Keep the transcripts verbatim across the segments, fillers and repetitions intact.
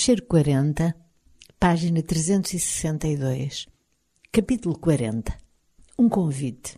Fecheiro quarenta, página trezentos e sessenta e dois, capítulo quarenta. Um convite.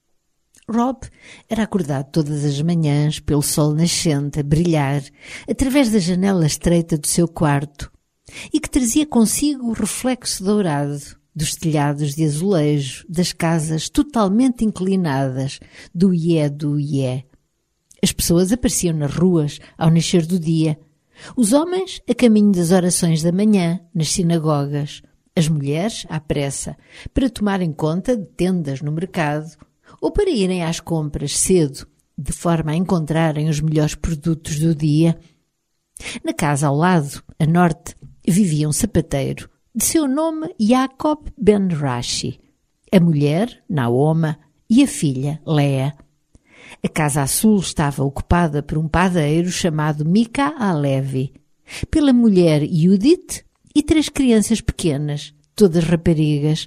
Rob era acordado todas as manhãs pelo sol nascente a brilhar através da janela estreita do seu quarto e que trazia consigo o reflexo dourado dos telhados de azulejo das casas totalmente inclinadas do ié do ié. As pessoas apareciam nas ruas ao nascer do dia, os homens a caminho das orações da manhã nas sinagogas, as mulheres à pressa para tomarem conta de tendas no mercado ou para irem às compras cedo, de forma a encontrarem os melhores produtos do dia. Na casa ao lado, a norte, vivia um sapateiro, de seu nome Jacob ben Rashi, a mulher, Naoma, e a filha, Lea. A casa a sul estava ocupada por um padeiro chamado Mika Alevi, pela mulher Judith e três crianças pequenas, todas raparigas.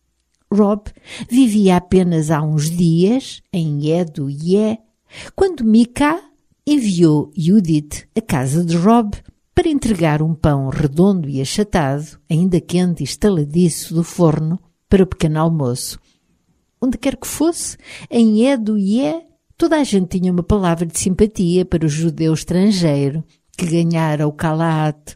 Rob vivia apenas há uns dias em Ié do Ié, quando Mika enviou Judith à casa de Rob para entregar um pão redondo e achatado, ainda quente e estaladiço do forno, para o pequeno almoço. Onde quer que fosse, em Ié do Ié, toda a gente tinha uma palavra de simpatia para o judeu estrangeiro que ganhara o Kalaat.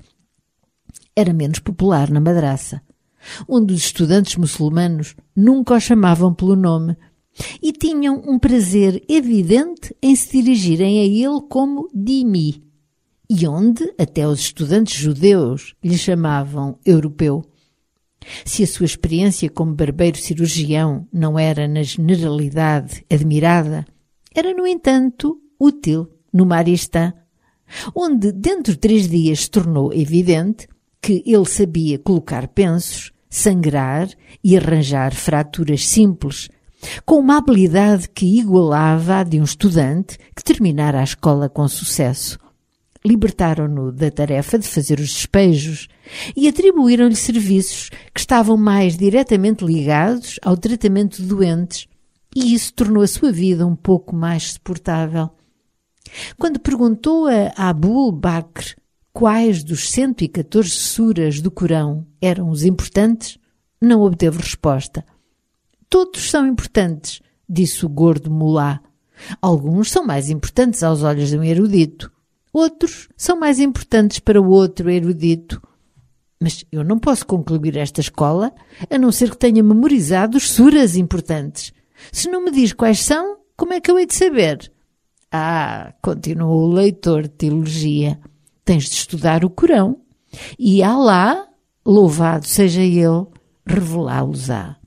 Era menos popular na madraça, onde os estudantes muçulmanos nunca o chamavam pelo nome e tinham um prazer evidente em se dirigirem a ele como Dimi, e onde até os estudantes judeus lhe chamavam europeu. Se a sua experiência como barbeiro-cirurgião não era na generalidade admirada, era, no entanto, útil no Maristã, onde dentro de três dias se tornou evidente que ele sabia colocar pensos, sangrar e arranjar fraturas simples, com uma habilidade que igualava a de um estudante que terminara a escola com sucesso. Libertaram-no da tarefa de fazer os despejos e atribuíram-lhe serviços que estavam mais diretamente ligados ao tratamento de doentes, e isso tornou a sua vida um pouco mais suportável. Quando perguntou a Abul Bakr quais dos cento e catorze suras do Corão eram os importantes, não obteve resposta. Todos são importantes, disse o gordo mulá. Alguns são mais importantes aos olhos de um erudito. Outros são mais importantes para o outro erudito. Mas eu não posso concluir esta escola a não ser que tenha memorizado os suras importantes. Se não me diz quais são, como é que eu hei de saber? Ah, continuou o leitor de teologia, tens de estudar o Corão e Alá, louvado seja ele, revelá-los-á.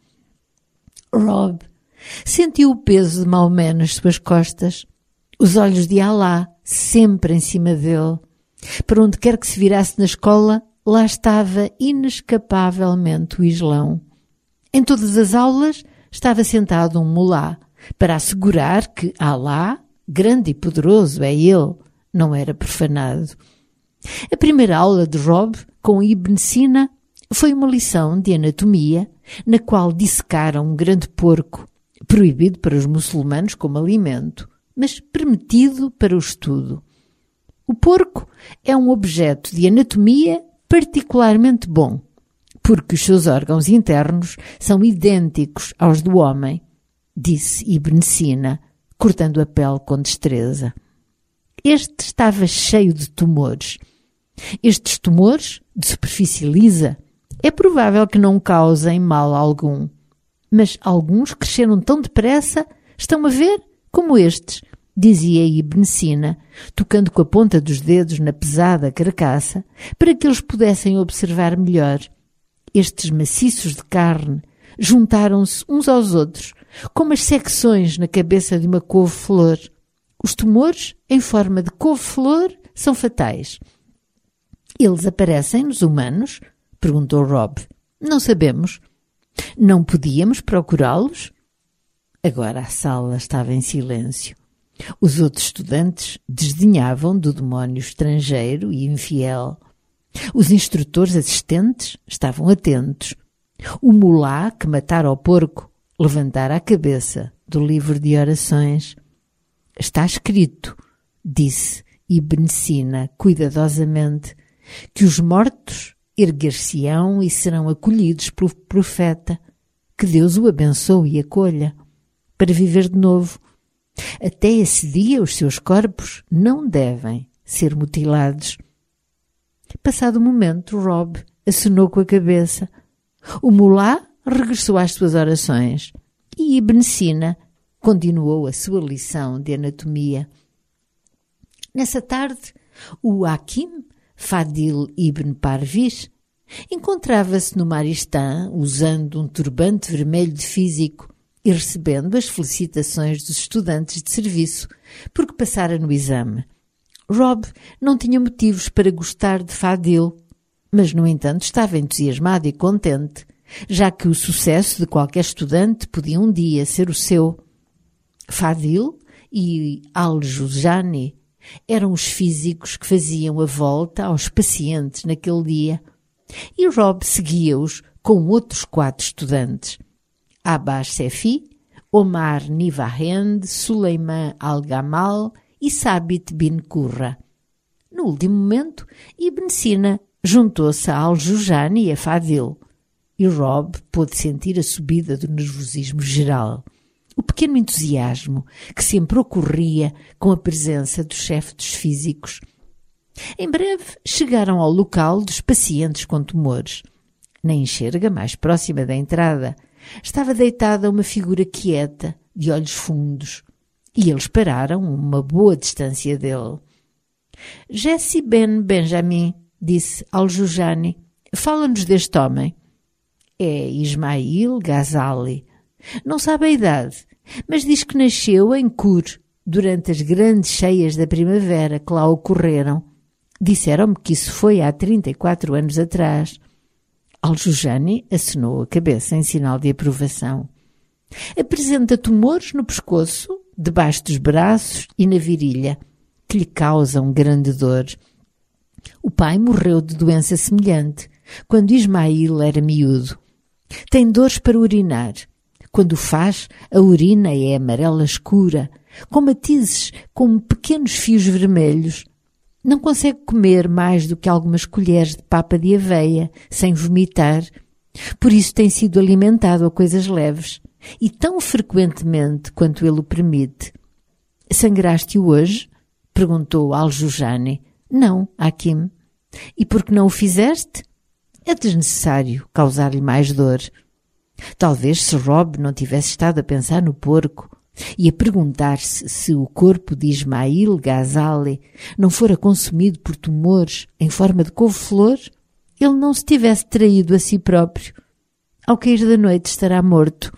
Rob sentiu o peso de Maomé nas suas costas, os olhos de Alá sempre em cima dele. Para onde quer que se virasse na escola, lá estava inescapavelmente o Islão. Em todas as aulas estava sentado um mulá para assegurar que Alá, grande e poderoso é ele, não era profanado. A primeira aula de Rob com Ibn Sina foi uma lição de anatomia na qual dissecaram um grande porco, proibido para os muçulmanos como alimento, mas permitido para o estudo. O porco é um objeto de anatomia particularmente bom, porque os seus órgãos internos são idênticos aos do homem, disse Ibn Sina, cortando a pele com destreza. Este estava cheio de tumores. Estes tumores, de superfície lisa, é provável que não causem mal algum, mas alguns cresceram tão depressa, estão a ver, como estes, dizia Ibn Sina, tocando com a ponta dos dedos na pesada carcaça, para que eles pudessem observar melhor. Estes maciços de carne juntaram-se uns aos outros, como as secções na cabeça de uma couve-flor. Os tumores, em forma de couve-flor, são fatais. Eles aparecem nos humanos? Perguntou Rob. Não sabemos. Não podíamos procurá-los? Agora a sala estava em silêncio. Os outros estudantes desdenhavam do demónio estrangeiro e infiel. Os instrutores assistentes estavam atentos. O mulá que matara o porco levantara a cabeça do livro de orações. Está escrito, disse Ibn Sina cuidadosamente, que os mortos erguer-se-ão e serão acolhidos pelo profeta, que Deus o abençoe e acolha, para viver de novo. Até esse dia os seus corpos não devem ser mutilados. Passado um momento, Rob acenou com a cabeça. O mulá regressou às suas orações e Ibn Sina continuou a sua lição de anatomia. Nessa tarde, o Hakim Fadil ibn Parviz encontrava-se no Maristã usando um turbante vermelho de físico e recebendo as felicitações dos estudantes de serviço porque passara no exame. Rob não tinha motivos para gostar de Fadil, mas, no entanto, estava entusiasmado e contente, já que o sucesso de qualquer estudante podia um dia ser o seu. Fadil e Al-Juzani eram os físicos que faziam a volta aos pacientes naquele dia, e Rob seguia-os com outros quatro estudantes: Abbas Sefi, Omar Nivahend, Suleiman Al-Gamal e Sabit bin Qurra. No último momento, Ibn Sina juntou-se a Al-Juzani e a Fadil, e Rob pôde sentir a subida do nervosismo geral, o pequeno entusiasmo que sempre ocorria com a presença do chefe dos físicos. Em breve chegaram ao local dos pacientes com tumores. Na enxerga mais próxima da entrada estava deitada uma figura quieta, de olhos fundos, e eles pararam a uma boa distância dele. Jesse Ben Benjamin, disse Al-Juzani, fala-nos deste homem. É Ismail Ghazali. Não sabe a idade, mas diz que nasceu em Kur, durante as grandes cheias da primavera que lá ocorreram. Disseram-me que isso foi há trinta e quatro anos atrás. Al-Juzani acenou a cabeça em sinal de aprovação. Apresenta tumores no pescoço, debaixo dos braços e na virilha, que lhe causam grande dor. O pai morreu de doença semelhante, quando Ismail era miúdo. Tem dores para urinar. Quando o faz, a urina é amarela escura, com matizes como pequenos fios vermelhos. Não consegue comer mais do que algumas colheres de papa de aveia, sem vomitar. Por isso tem sido alimentado a coisas leves, e tão frequentemente quanto ele o permite. Sangraste-o hoje? Perguntou Al-Juzani. Não, Hakim. E por que não o fizeste? É desnecessário causar-lhe mais dor. Talvez se Rob não tivesse estado a pensar no porco e a perguntar-se se o corpo de Ismail Ghazali não fora consumido por tumores em forma de couve-flor, ele não se tivesse traído a si próprio. Ao cair da noite estará morto.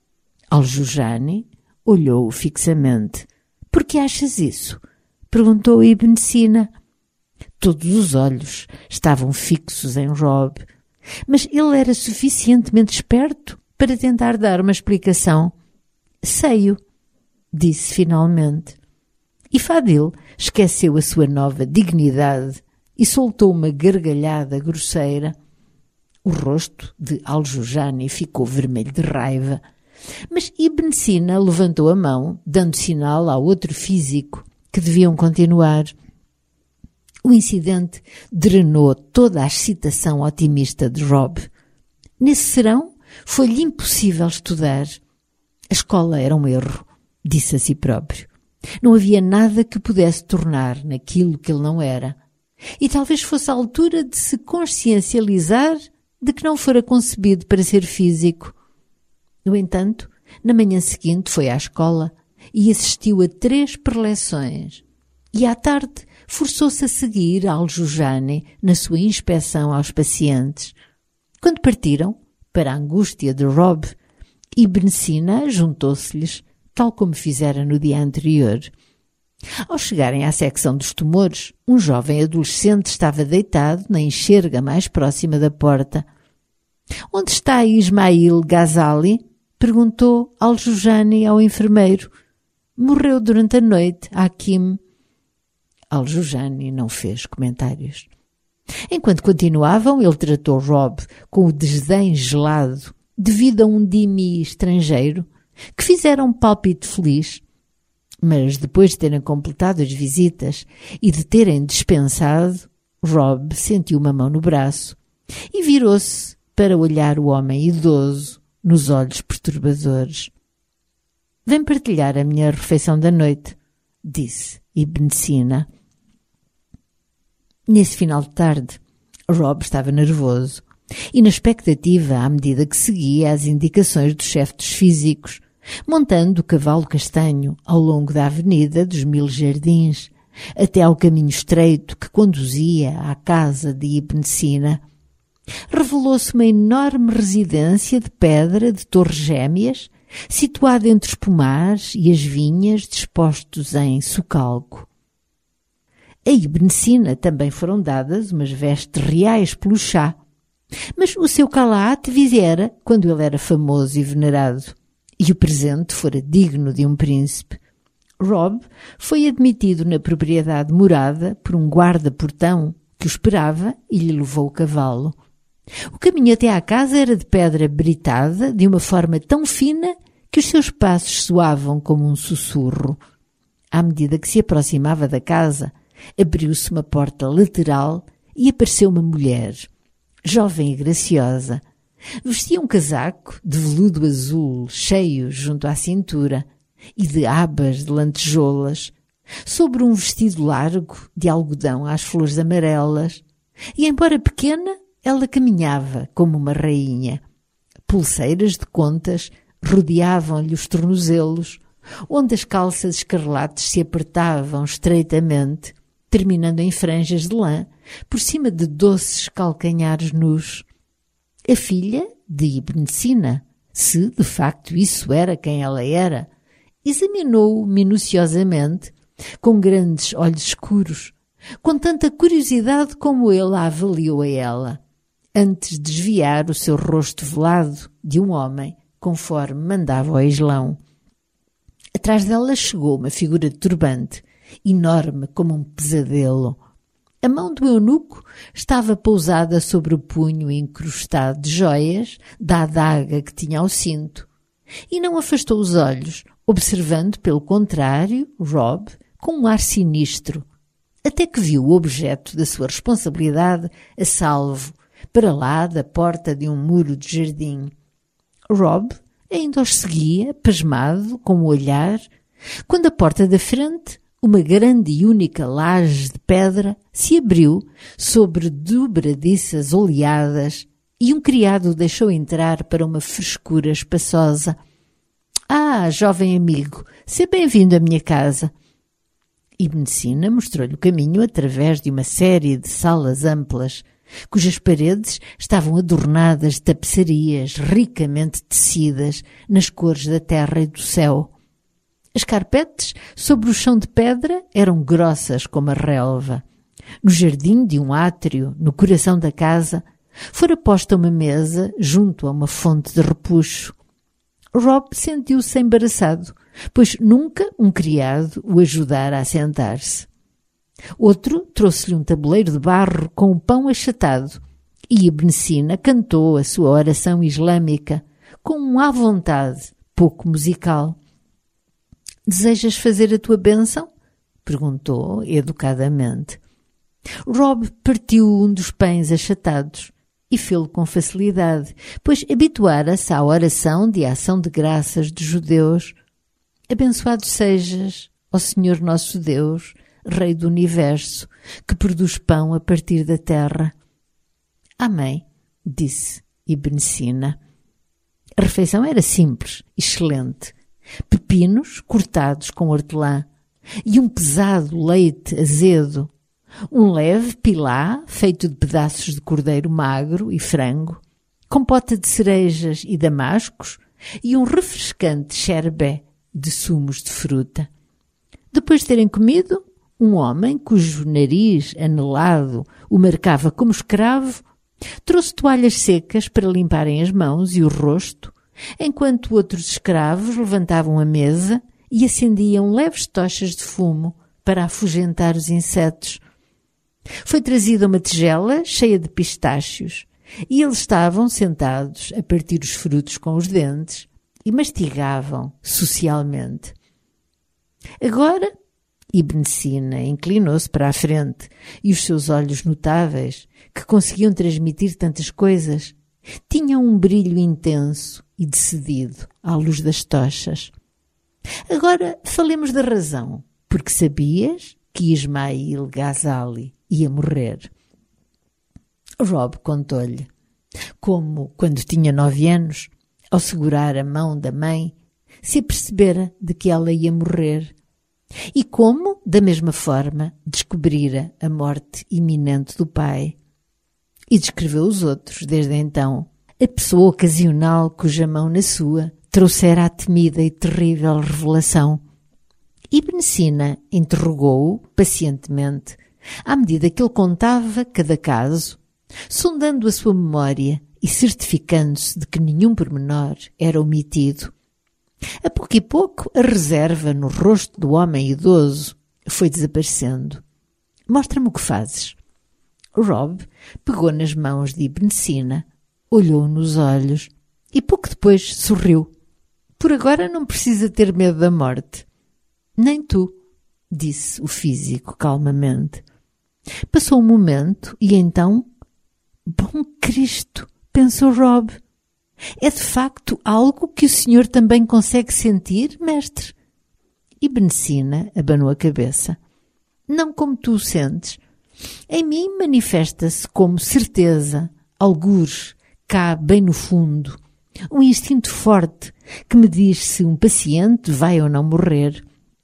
Al-Juzani olhou-o fixamente. — Por que achas isso? Perguntou Ibn Sina. Todos os olhos estavam fixos em Rob, mas ele era suficientemente esperto para tentar dar uma explicação. — Sei-o, disse finalmente. E Fadil esqueceu a sua nova dignidade e soltou uma gargalhada grosseira. O rosto de Al-Juzani ficou vermelho de raiva, mas Ibn Sina levantou a mão, dando sinal ao outro físico que deviam continuar. O incidente drenou toda a excitação otimista de Rob. Nesse serão, foi-lhe impossível estudar. A escola era um erro, disse a si próprio. Não havia nada que pudesse tornar naquilo que ele não era. E talvez fosse a altura de se consciencializar de que não fora concebido para ser físico. No entanto, na manhã seguinte foi à escola e assistiu a três preleções. E à tarde forçou-se a seguir Al-Juzani na sua inspeção aos pacientes. Quando partiram, para a angústia de Rob, Ibn Sina juntou-se-lhes, tal como fizera no dia anterior. Ao chegarem à secção dos tumores, um jovem adolescente estava deitado na enxerga mais próxima da porta. — Onde está Ismail Ghazali? Perguntou Al-Juzani ao enfermeiro. — Morreu durante a noite, Hakim. Al-Juzani não fez comentários. Enquanto continuavam, ele tratou Rob com o desdém gelado devido a um dhimmi estrangeiro que fizera um palpite feliz. Mas depois de terem completado as visitas e de terem dispensado, Rob sentiu uma mão no braço e virou-se para olhar o homem idoso nos olhos perturbadores. «Vem partilhar a minha refeição da noite», disse Ibn Sina. Nesse final de tarde, Rob estava nervoso e na expectativa à medida que seguia as indicações do chefe dos físicos, montando o cavalo castanho ao longo da avenida dos Mil Jardins, até ao caminho estreito que conduzia à casa de Ibn Sina. Revelou-se uma enorme residência de pedra de torres gêmeas, situada entre os pomares e as vinhas dispostos em socalco. A Ibn Sina também foram dadas umas vestes reais pelo chá, mas o seu calaate viera quando ele era famoso e venerado, e o presente fora digno de um príncipe. Rob foi admitido na propriedade morada por um guarda-portão que o esperava e lhe levou o cavalo. O caminho até à casa era de pedra britada de uma forma tão fina que os seus passos soavam como um sussurro. À medida que se aproximava da casa, abriu-se uma porta lateral e apareceu uma mulher, jovem e graciosa. Vestia um casaco de veludo azul cheio junto à cintura e de abas de lantejoulas, sobre um vestido largo de algodão às flores amarelas, e, embora pequena, ela caminhava como uma rainha. Pulseiras de contas rodeavam-lhe os tornozelos, onde as calças escarlates se apertavam estreitamente, terminando em franjas de lã, por cima de doces calcanhares nus. A filha de Ibn Sina, se de facto isso era quem ela era, examinou-o minuciosamente, com grandes olhos escuros, com tanta curiosidade como ele a avaliou a ela, antes de desviar o seu rosto velado de um homem, conforme mandava o Islão. Atrás dela chegou uma figura de turbante, enorme como um pesadelo. A mão do eunuco estava pousada sobre o punho incrustado de joias da adaga que tinha ao cinto, e não afastou os olhos, observando, pelo contrário, Rob com um ar sinistro, até que viu o objeto da sua responsabilidade a salvo, para lá da porta de um muro de jardim. Rob ainda os seguia, pasmado, com o olhar, quando a porta da frente, uma grande e única laje de pedra, se abriu sobre dobradiças oleadas e um criado o deixou entrar para uma frescura espaçosa. «Ah, jovem amigo, seja bem-vindo à minha casa!» Ibn Sina mostrou-lhe o caminho através de uma série de salas amplas, cujas paredes estavam adornadas de tapeçarias ricamente tecidas nas cores da terra e do céu. As carpetes sobre o chão de pedra eram grossas como a relva. No jardim de um átrio, no coração da casa, fora posta uma mesa junto a uma fonte de repuxo. Rob sentiu-se embaraçado, pois nunca um criado o ajudara a sentar-se. Outro trouxe-lhe um tabuleiro de barro com o pão achatado e Ibn Sina cantou a sua oração islâmica com um à vontade pouco musical. «Desejas fazer a tua bênção?» perguntou educadamente. Rob partiu um dos pães achatados e fê-lo com facilidade, pois habituara-se à oração de ação de graças dos judeus. «Abençoado sejas, ó Senhor nosso Deus, Rei do Universo, que produz pão a partir da terra.» «Amém», disse Ibn Sina. A refeição era simples, excelente. Pepinos cortados com hortelã e um pesado leite azedo, um leve pilá feito de pedaços de cordeiro magro e frango, compota de cerejas e damascos e um refrescante sherbet de sumos de fruta. Depois de terem comido, um homem, cujo nariz anelado o marcava como escravo, trouxe toalhas secas para limparem as mãos e o rosto, enquanto outros escravos levantavam a mesa e acendiam leves tochas de fumo para afugentar os insetos. Foi trazida uma tigela cheia de pistácios e eles estavam sentados a partir os frutos com os dentes e mastigavam socialmente. Agora, Ibn Sina inclinou-se para a frente e os seus olhos notáveis, que conseguiam transmitir tantas coisas, tinham um brilho intenso e decidido à luz das tochas. Agora falemos da razão, porque sabias que Ismail Ghazali ia morrer. Rob contou-lhe como, quando tinha nove anos, ao segurar a mão da mãe, se apercebera de que ela ia morrer e como, da mesma forma, descobrira a morte iminente do pai. E descreveu os outros, desde então, a pessoa ocasional cuja mão na sua trouxera a temida e terrível revelação. Ibn Sina interrogou-o pacientemente, à medida que ele contava cada caso, sondando a sua memória e certificando-se de que nenhum pormenor era omitido. A pouco e pouco, a reserva no rosto do homem idoso foi desaparecendo. Mostra-me o que fazes. Rob pegou nas mãos de Ibn Sina, olhou nos olhos e pouco depois sorriu. Por agora não precisa ter medo da morte. Nem tu, disse o físico calmamente. Passou um momento e então... Bom Cristo, pensou Rob. É de facto algo que o senhor também consegue sentir, mestre? Ibn Sina abanou a cabeça. Não como tu o sentes. Em mim manifesta-se como certeza, algures, cá bem no fundo, um instinto forte que me diz se um paciente vai ou não morrer.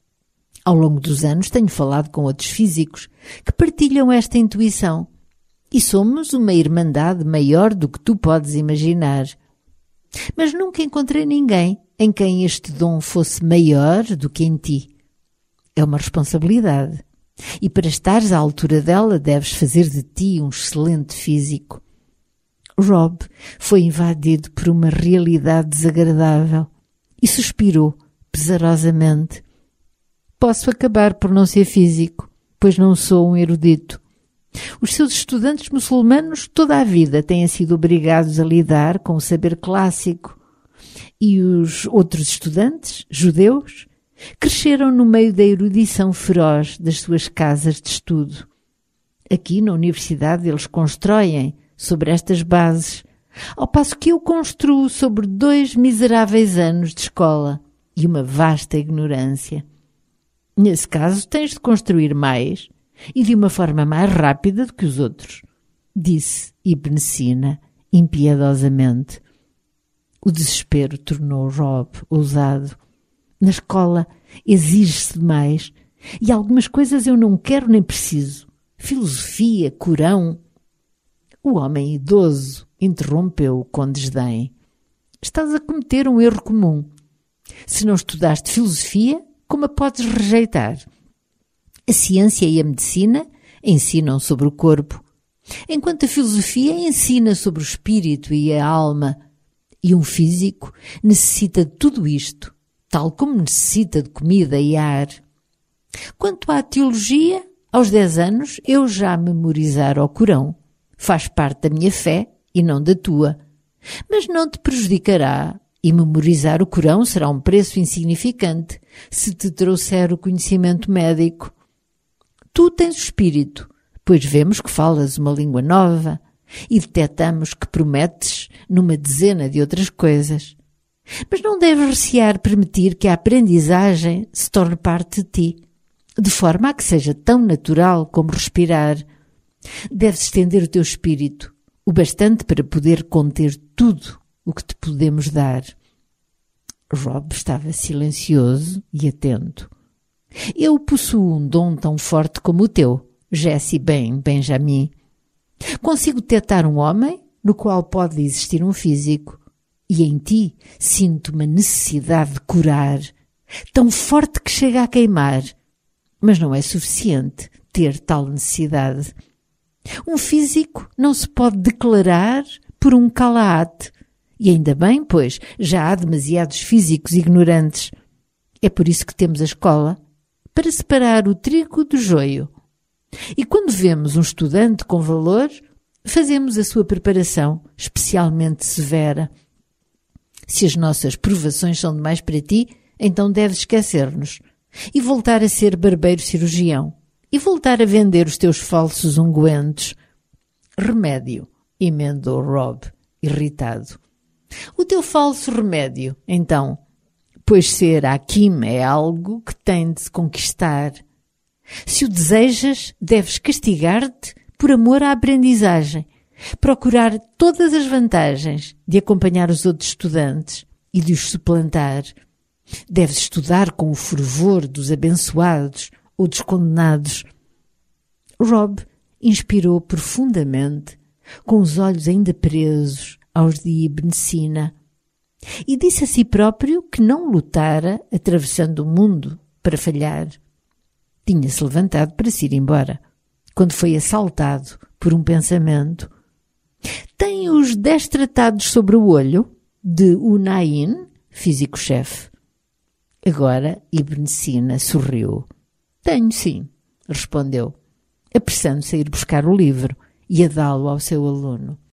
Ao longo dos anos tenho falado com outros físicos que partilham esta intuição e somos uma irmandade maior do que tu podes imaginar. Mas nunca encontrei ninguém em quem este dom fosse maior do que em ti. É uma responsabilidade. E para estares à altura dela, deves fazer de ti um excelente físico. Rob foi invadido por uma realidade desagradável e suspirou pesarosamente. Posso acabar por não ser físico, pois não sou um erudito. Os seus estudantes muçulmanos toda a vida têm sido obrigados a lidar com o saber clássico. E os outros estudantes, judeus, cresceram no meio da erudição feroz das suas casas de estudo. Aqui na universidade eles constroem sobre estas bases, ao passo que eu construo sobre dois miseráveis anos de escola e uma vasta ignorância. Nesse caso tens de construir mais e de uma forma mais rápida do que os outros, disse Ibn Sina impiedosamente. O desespero tornou Rob ousado. Na escola exige-se demais e algumas coisas eu não quero nem preciso. Filosofia, Corão. O homem idoso interrompeu-o com desdém. Estás a cometer um erro comum. Se não estudaste filosofia, como a podes rejeitar? A ciência e a medicina ensinam sobre o corpo, enquanto a filosofia ensina sobre o espírito e a alma. E um físico necessita de tudo isto, tal como necessita de comida e ar. Quanto à teologia, aos dez anos eu já memorizara o Corão. Faz parte da minha fé e não da tua. Mas não te prejudicará, e memorizar o Corão será um preço insignificante se te trouxer o conhecimento médico. Tu tens o espírito, pois vemos que falas uma língua nova e detectamos que prometes numa dezena de outras coisas. Mas não deves recear permitir que a aprendizagem se torne parte de ti, de forma a que seja tão natural como respirar. Deves estender o teu espírito, o bastante para poder conter tudo o que te podemos dar. Rob estava silencioso e atento. Eu possuo um dom tão forte como o teu, Jesse Ben Benjamin. Consigo detectar um homem no qual pode existir um físico. E em ti sinto uma necessidade de curar, tão forte que chega a queimar. Mas não é suficiente ter tal necessidade. Um físico não se pode declarar por um calaate. E ainda bem, pois já há demasiados físicos ignorantes. É por isso que temos a escola, para separar o trigo do joio. E quando vemos um estudante com valor, fazemos a sua preparação especialmente severa. Se as nossas provações são demais para ti, então deves esquecer-nos. e voltar a ser barbeiro-cirurgião, e voltar a vender os teus falsos ungüentos. Remédio, emendou Rob, irritado. O teu falso remédio, então, pois ser Hakim é algo que tem de se conquistar. Se o desejas, deves castigar-te por amor à aprendizagem, procurar todas as vantagens de acompanhar os outros estudantes e de os suplantar. Deves estudar com o fervor dos abençoados ou dos condenados. Rob inspirou profundamente, com os olhos ainda presos aos de Ibn Sina, e disse a si próprio que não lutara atravessando o mundo para falhar. Tinha-se levantado para se ir embora, quando foi assaltado por um pensamento. Tem os dez tratados sobre o olho, de Hunayn, físico-chefe. Agora Ibn Sina sorriu. Tenho, sim, respondeu, apressando-se a ir buscar o livro e a dá-lo ao seu aluno.